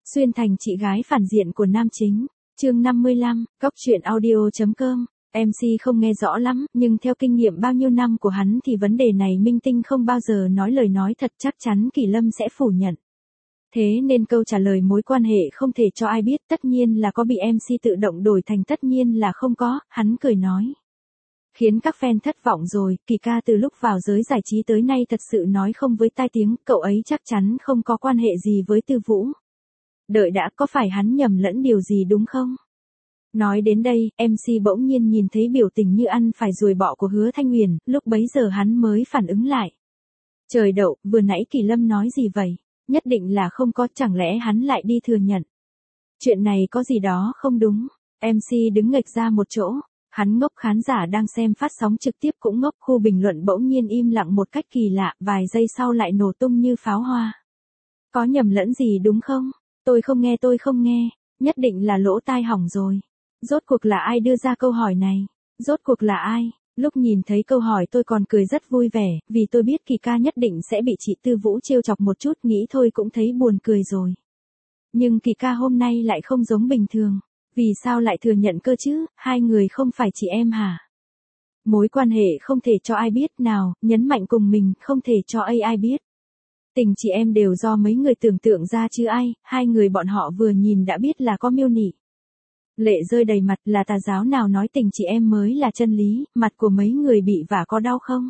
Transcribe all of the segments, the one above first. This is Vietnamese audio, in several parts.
Xuyên thành chị gái phản diện của nam chính. Chương 55, góc truyện audio.com. MC không nghe rõ lắm, nhưng theo kinh nghiệm bao nhiêu năm của hắn thì vấn đề này minh tinh không bao giờ nói lời nói thật, chắc chắn Kỳ Lâm sẽ phủ nhận. Thế nên câu trả lời mối quan hệ không thể cho ai biết, tất nhiên là có, bị MC tự động đổi thành tất nhiên là không có, hắn cười nói. Khiến các fan thất vọng rồi, Kỳ ca từ lúc vào giới giải trí tới nay thật sự nói không với tai tiếng, cậu ấy chắc chắn không có quan hệ gì với Tư Vũ. Đợi đã, có phải hắn nhầm lẫn điều gì đúng không? Nói đến đây, MC bỗng nhiên nhìn thấy biểu tình như ăn phải ruồi bọ của Hứa Thanh Huyền, lúc bấy giờ hắn mới phản ứng lại. Trời đậu, vừa nãy Kỳ Lâm nói gì vậy? Nhất định là không có, chẳng lẽ hắn lại đi thừa nhận? Chuyện này có gì đó không đúng. MC đứng nghệch ra một chỗ, hắn ngốc, khán giả đang xem phát sóng trực tiếp cũng ngốc, khu bình luận bỗng nhiên im lặng một cách kỳ lạ, vài giây sau lại nổ tung như pháo hoa. Có nhầm lẫn gì đúng không? Tôi không nghe, nhất định là lỗ tai hỏng rồi. Rốt cuộc là ai đưa ra câu hỏi này? Rốt cuộc là ai? Lúc nhìn thấy câu hỏi tôi còn cười rất vui vẻ, vì tôi biết Kỳ ca nhất định sẽ bị chị Tư Vũ trêu chọc một chút, nghĩ thôi cũng thấy buồn cười rồi. Nhưng Kỳ ca hôm nay lại không giống bình thường. Vì sao lại thừa nhận cơ chứ, hai người không phải chị em hả? Mối quan hệ không thể cho ai biết, nào, nhấn mạnh cùng mình, không thể cho ai biết. Tình chị em đều do mấy người tưởng tượng ra chứ ai, hai người bọn họ vừa nhìn đã biết là có miêu nị. Lệ rơi đầy mặt, là tà giáo nào nói tình chị em mới là chân lý, mặt của mấy người bị vả có đau không?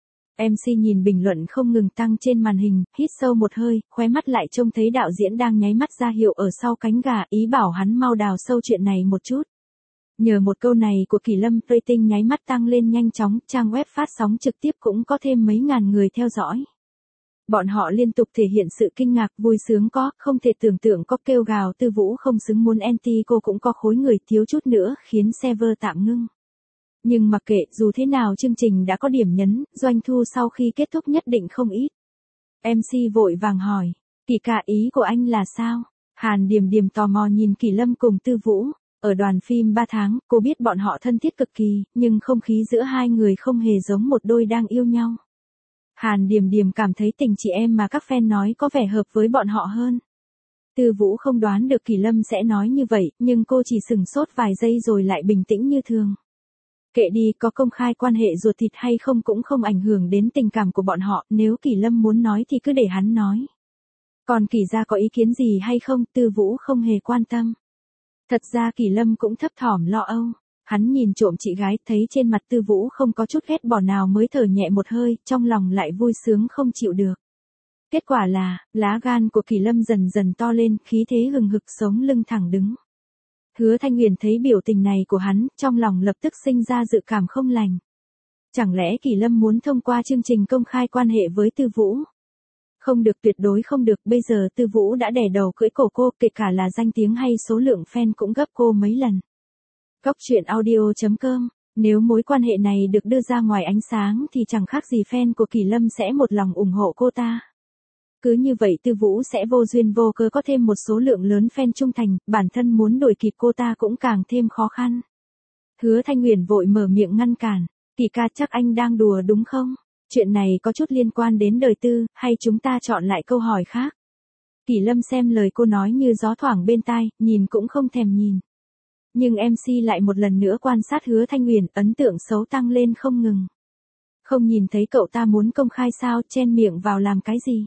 MC nhìn bình luận không ngừng tăng trên màn hình, hít sâu một hơi, khóe mắt lại trông thấy đạo diễn đang nháy mắt ra hiệu ở sau cánh gà, ý bảo hắn mau đào sâu chuyện này một chút. Nhờ một câu này của Kỳ Lâm, rating nháy mắt tăng lên nhanh chóng, trang web phát sóng trực tiếp cũng có thêm mấy ngàn người theo dõi. Bọn họ liên tục thể hiện sự kinh ngạc, vui sướng có, không thể tưởng tượng có, kêu gào Tư Vũ không xứng, muốn anti cô cũng có, khối người thiếu chút nữa khiến server tạm ngưng. Nhưng mặc kệ, dù thế nào chương trình đã có điểm nhấn, doanh thu sau khi kết thúc nhất định không ít. MC vội vàng hỏi, Kỳ ca, ý của anh là sao? Hàn Điềm Điềm tò mò nhìn Kỳ Lâm cùng Tư Vũ. Ở đoàn phim 3 tháng, cô biết bọn họ thân thiết cực kỳ, nhưng không khí giữa hai người không hề giống một đôi đang yêu nhau. Hàn Điềm Điềm cảm thấy tình chị em mà các fan nói có vẻ hợp với bọn họ hơn. Tư Vũ không đoán được Kỳ Lâm sẽ nói như vậy, nhưng cô chỉ sửng sốt vài giây rồi lại bình tĩnh như thường. Kệ đi, có công khai quan hệ ruột thịt hay không cũng không ảnh hưởng đến tình cảm của bọn họ, nếu Kỳ Lâm muốn nói thì cứ để hắn nói. Còn Kỳ gia có ý kiến gì hay không, Tư Vũ không hề quan tâm. Thật ra Kỳ Lâm cũng thấp thỏm lo âu. Hắn nhìn trộm chị gái, thấy trên mặt Tư Vũ không có chút ghét bỏ nào mới thở nhẹ một hơi, trong lòng lại vui sướng không chịu được. Kết quả là, lá gan của Kỳ Lâm dần dần to lên, khí thế hừng hực, sống lưng thẳng đứng. Hứa Thanh Huyền thấy biểu tình này của hắn, trong lòng lập tức sinh ra dự cảm không lành. Chẳng lẽ Kỳ Lâm muốn thông qua chương trình công khai quan hệ với Tư Vũ? Không được, tuyệt đối không được, bây giờ Tư Vũ đã đè đầu cưỡi cổ cô, kể cả là danh tiếng hay số lượng fan cũng gấp cô mấy lần. Góc truyện audio.com. Nếu mối quan hệ này được đưa ra ngoài ánh sáng thì chẳng khác gì fan của Kỳ Lâm sẽ một lòng ủng hộ cô ta. Cứ như vậy Tư Vũ sẽ vô duyên vô cớ có thêm một số lượng lớn fan trung thành, bản thân muốn đuổi kịp cô ta cũng càng thêm khó khăn. Hứa Thanh Huyền vội mở miệng ngăn cản, Kỳ ca, chắc anh đang đùa đúng không? Chuyện này có chút liên quan đến đời tư, hay chúng ta chọn lại câu hỏi khác? Kỳ Lâm xem lời cô nói như gió thoảng bên tai, nhìn cũng không thèm nhìn. Nhưng MC lại một lần nữa quan sát Hứa Thanh Huyền, ấn tượng xấu tăng lên không ngừng. Không nhìn thấy cậu ta muốn công khai sao, chen miệng vào làm cái gì?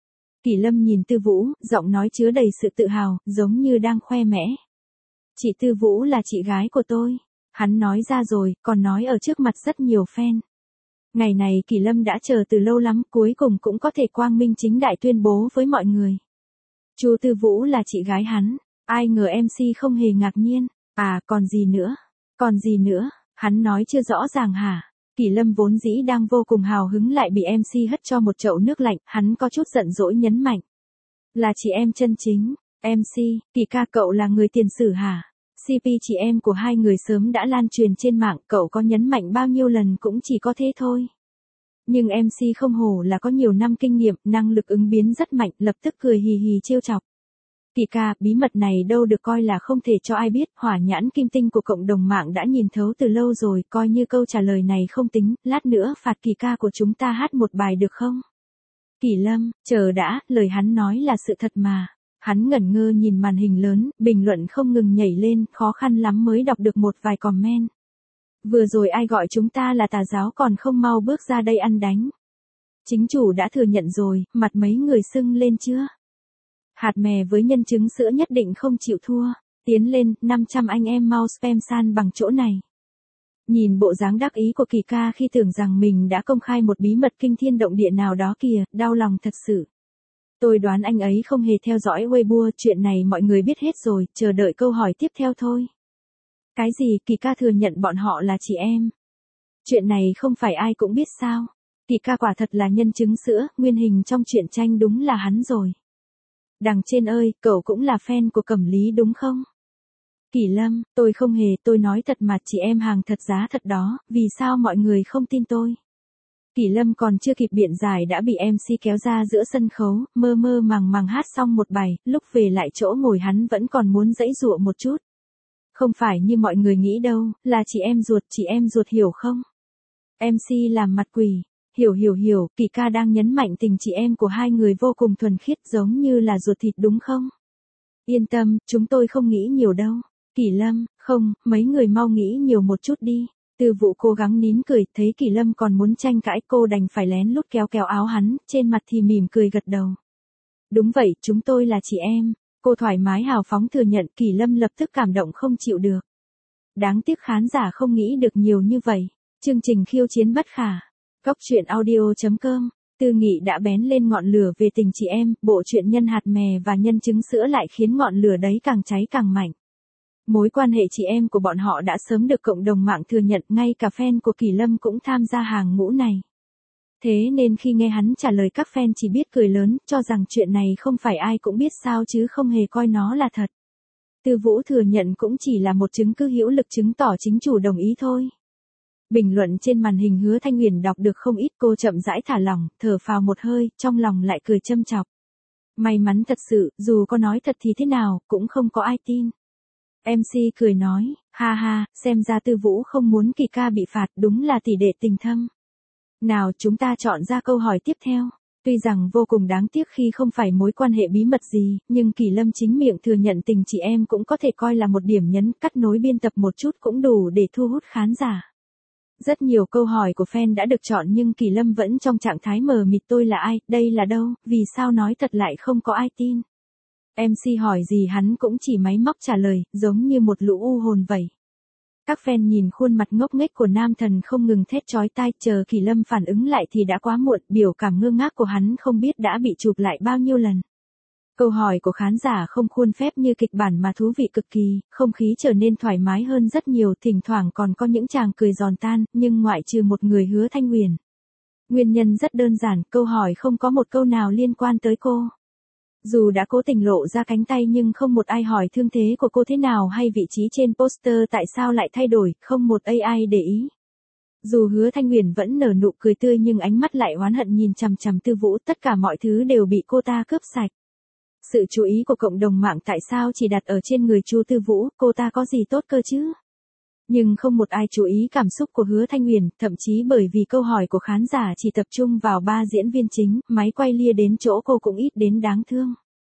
Kỳ Lâm nhìn Tư Vũ, giọng nói chứa đầy sự tự hào, giống như đang khoe mẽ. Chị Tư Vũ là chị gái của tôi. Hắn nói ra rồi, còn nói ở trước mặt rất nhiều fan. Ngày này Kỳ Lâm đã chờ từ lâu lắm, cuối cùng cũng có thể quang minh chính đại tuyên bố với mọi người. Chu Tư Vũ là chị gái hắn. Ai ngờ MC không hề ngạc nhiên. À, còn gì nữa? Còn gì nữa? Hắn nói chưa rõ ràng hả? Kỳ Lâm vốn dĩ đang vô cùng hào hứng lại bị MC hất cho một chậu nước lạnh, hắn có chút giận dỗi nhấn mạnh. Là chị em chân chính. MC, Kỳ ca, cậu là người tiền sử hả? CP chị em của hai người sớm đã lan truyền trên mạng, cậu có nhấn mạnh bao nhiêu lần cũng chỉ có thế thôi. Nhưng MC không hổ là có nhiều năm kinh nghiệm, năng lực ứng biến rất mạnh, lập tức cười hì hì trêu chọc. Kỳ ca, bí mật này đâu được coi là không thể cho ai biết, hỏa nhãn kim tinh của cộng đồng mạng đã nhìn thấu từ lâu rồi, coi như câu trả lời này không tính, lát nữa phạt Kỳ ca của chúng ta hát một bài được không? Kỳ Lâm, chờ đã, lời hắn nói là sự thật mà. Hắn ngẩn ngơ nhìn màn hình lớn, bình luận không ngừng nhảy lên, khó khăn lắm mới đọc được một vài comment. Vừa rồi ai gọi chúng ta là tà giáo còn không mau bước ra đây ăn đánh. Chính chủ đã thừa nhận rồi, mặt mấy người sưng lên chưa? Hạt mè với nhân chứng sữa nhất định không chịu thua. Tiến lên, 500 anh em mau spam san bằng chỗ này. Nhìn bộ dáng đắc ý của Kỳ ca khi tưởng rằng mình đã công khai một bí mật kinh thiên động địa nào đó kìa, đau lòng thật sự. Tôi đoán anh ấy không hề theo dõi Weibo, chuyện này mọi người biết hết rồi, chờ đợi câu hỏi tiếp theo thôi. Cái gì, Kỳ ca thừa nhận bọn họ là chị em? Chuyện này không phải ai cũng biết sao? Kỳ ca quả thật là nhân chứng sữa, nguyên hình trong truyện tranh đúng là hắn rồi. Đằng trên ơi, cậu cũng là fan của Cẩm Lý đúng không? Kỳ Lâm, tôi không hề, tôi nói thật mà, chị em hàng thật giá thật đó, vì sao mọi người không tin tôi? Kỳ Lâm còn chưa kịp biện giải đã bị MC kéo ra giữa sân khấu, mơ mơ màng màng hát xong một bài, lúc về lại chỗ ngồi hắn vẫn còn muốn giãy giụa một chút. Không phải như mọi người nghĩ đâu, là chị em ruột hiểu không? MC làm mặt quỷ, hiểu, Kỳ ca đang nhấn mạnh tình chị em của hai người vô cùng thuần khiết giống như là ruột thịt đúng không? Yên tâm, chúng tôi không nghĩ nhiều đâu. Kỳ Lâm, không, mấy người mau nghĩ nhiều một chút đi. Tư Vũ cố gắng nín cười, thấy Kỳ Lâm còn muốn tranh cãi cô đành phải lén lút kéo kéo áo hắn, trên mặt thì mỉm cười gật đầu. Đúng vậy, chúng tôi là chị em. Cô thoải mái hào phóng thừa nhận, Kỳ Lâm lập tức cảm động không chịu được. Đáng tiếc khán giả không nghĩ được nhiều như vậy. Chương trình khiêu chiến bất khả. Góc truyện audio.com. Tư Nghị đã bén lên ngọn lửa về tình chị em, bộ truyện nhân hạt mè và nhân chứng sữa lại khiến ngọn lửa đấy càng cháy càng mạnh. Mối quan hệ chị em của bọn họ đã sớm được cộng đồng mạng thừa nhận, ngay cả fan của Kỳ Lâm cũng tham gia hàng ngũ này. Thế nên khi nghe hắn trả lời các fan chỉ biết cười lớn, cho rằng chuyện này không phải ai cũng biết sao chứ không hề coi nó là thật. Tư Vũ thừa nhận cũng chỉ là một chứng cứ hữu lực chứng tỏ chính chủ đồng ý thôi. Bình luận trên màn hình Hứa Thanh Huyền đọc được không ít, cô chậm rãi thả lỏng, thở phào một hơi, trong lòng lại cười châm chọc. May mắn thật sự, dù có nói thật thì thế nào, cũng không có ai tin. MC cười nói, ha ha, xem ra Tư Vũ không muốn Kỳ ca bị phạt, đúng là tỷ đệ tình thâm. Nào chúng ta chọn ra câu hỏi tiếp theo. Tuy rằng vô cùng đáng tiếc khi không phải mối quan hệ bí mật gì, nhưng Kỳ Lâm chính miệng thừa nhận tình chị em cũng có thể coi là một điểm nhấn, cắt nối biên tập một chút cũng đủ để thu hút khán giả. Rất nhiều câu hỏi của fan đã được chọn nhưng Kỳ Lâm vẫn trong trạng thái mờ mịt, tôi là ai, đây là đâu, vì sao nói thật lại không có ai tin. MC hỏi gì hắn cũng chỉ máy móc trả lời, giống như một lũ u hồn vậy. Các fan nhìn khuôn mặt ngốc nghếch của nam thần không ngừng thét chói tai, chờ Kỳ Lâm phản ứng lại thì đã quá muộn, biểu cảm ngơ ngác của hắn không biết đã bị chụp lại bao nhiêu lần. Câu hỏi của khán giả không khuôn phép như kịch bản mà thú vị cực kỳ, không khí trở nên thoải mái hơn rất nhiều, thỉnh thoảng còn có những chàng cười giòn tan, nhưng ngoại trừ một người Hứa Thanh Huyền. Nguyên nhân rất đơn giản, câu hỏi không có một câu nào liên quan tới cô. Dù đã cố tình lộ ra cánh tay nhưng không một ai hỏi thương thế của cô thế nào hay vị trí trên poster tại sao lại thay đổi, không một AI để ý. Dù Hứa Thanh Huyền vẫn nở nụ cười tươi nhưng ánh mắt lại oán hận nhìn chằm chằm Tư Vũ, tất cả mọi thứ đều bị cô ta cướp sạch. Sự chú ý của cộng đồng mạng tại sao chỉ đặt ở trên người Chu Tư Vũ, cô ta có gì tốt cơ chứ? Nhưng không một ai chú ý cảm xúc của Hứa Thanh Huyền, thậm chí bởi vì câu hỏi của khán giả chỉ tập trung vào ba diễn viên chính, máy quay lia đến chỗ cô cũng ít đến đáng thương.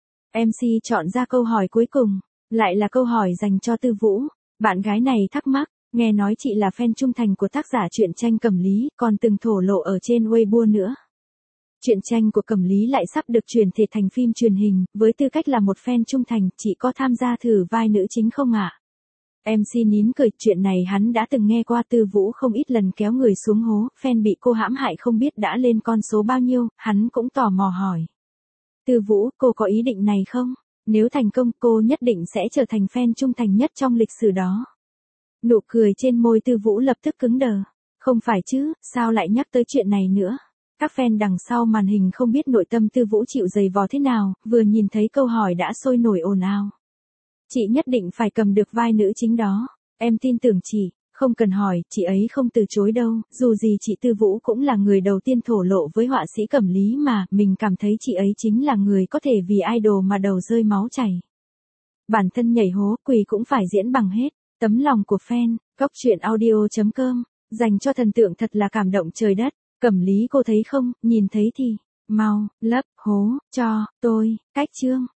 MC chọn ra câu hỏi cuối cùng, lại là câu hỏi dành cho Tư Vũ. Bạn gái này thắc mắc, nghe nói chị là fan trung thành của tác giả truyện tranh Cẩm Lý, còn từng thổ lộ ở trên Weibo nữa. Truyện tranh của Cẩm Lý lại sắp được chuyển thể thành phim truyền hình, với tư cách là một fan trung thành, chị có tham gia thử vai nữ chính không ạ? MC nín cười, chuyện này hắn đã từng nghe qua. Tư Vũ không ít lần kéo người xuống hố, fan bị cô hãm hại không biết đã lên con số bao nhiêu, hắn cũng tò mò hỏi. Tư Vũ, cô có ý định này không? Nếu thành công, cô nhất định sẽ trở thành fan trung thành nhất trong lịch sử đó. Nụ cười trên môi Tư Vũ lập tức cứng đờ. Không phải chứ, sao lại nhắc tới chuyện này nữa? Các fan đằng sau màn hình không biết nội tâm Tư Vũ chịu giày vò thế nào, vừa nhìn thấy câu hỏi đã sôi nổi ồn ào. Chị nhất định phải cầm được vai nữ chính đó. Em tin tưởng chị, không cần hỏi, chị ấy không từ chối đâu, dù gì chị Tư Vũ cũng là người đầu tiên thổ lộ với họa sĩ Cẩm Lý mà, mình cảm thấy chị ấy chính là người có thể vì idol mà đầu rơi máu chảy. Bản thân nhảy hố, quỳ cũng phải diễn bằng hết, tấm lòng của fan, góc truyện audio.com, dành cho thần tượng thật là cảm động trời đất. Cẩm Lý cô thấy không, nhìn thấy thì, mau, lấp, hố, cho, tôi, cách chương.